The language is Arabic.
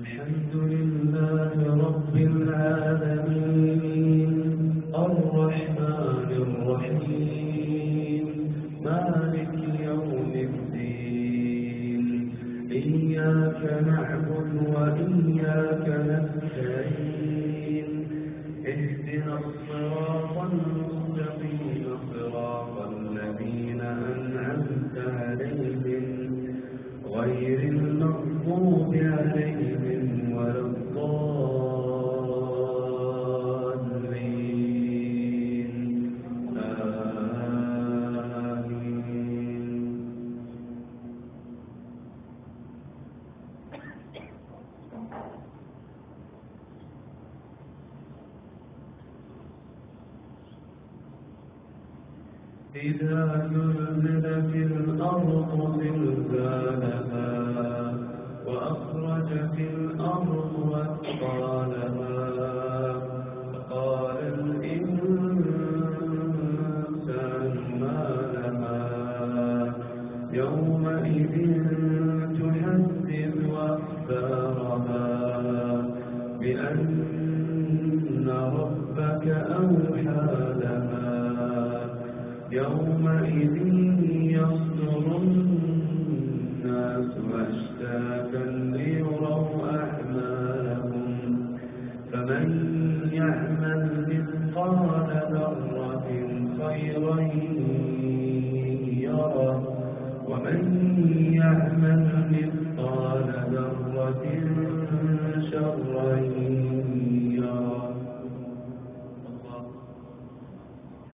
الحمد لله رب العالمين الرحمن الرحيم مالك يوم الدين إياك نعبد وإياك نستعين اهدنا الصراط المستقيم صراط الذين أنعمت عليهم غير المغضوب عليهم ولا الضالين آمين. إذا زلزلت الأرض زلزالها وأخرجت الأرض أثقالها فقال الإنسان ما لها يومئذ تحدث أخبارها بأن ربك أوحى لها يومئذ يصدر الناس أشتاتا ليروا أعمالهم فمن يعمل مثقال ذرة خيرا يره ومن يعمل مثقال ذرة شرا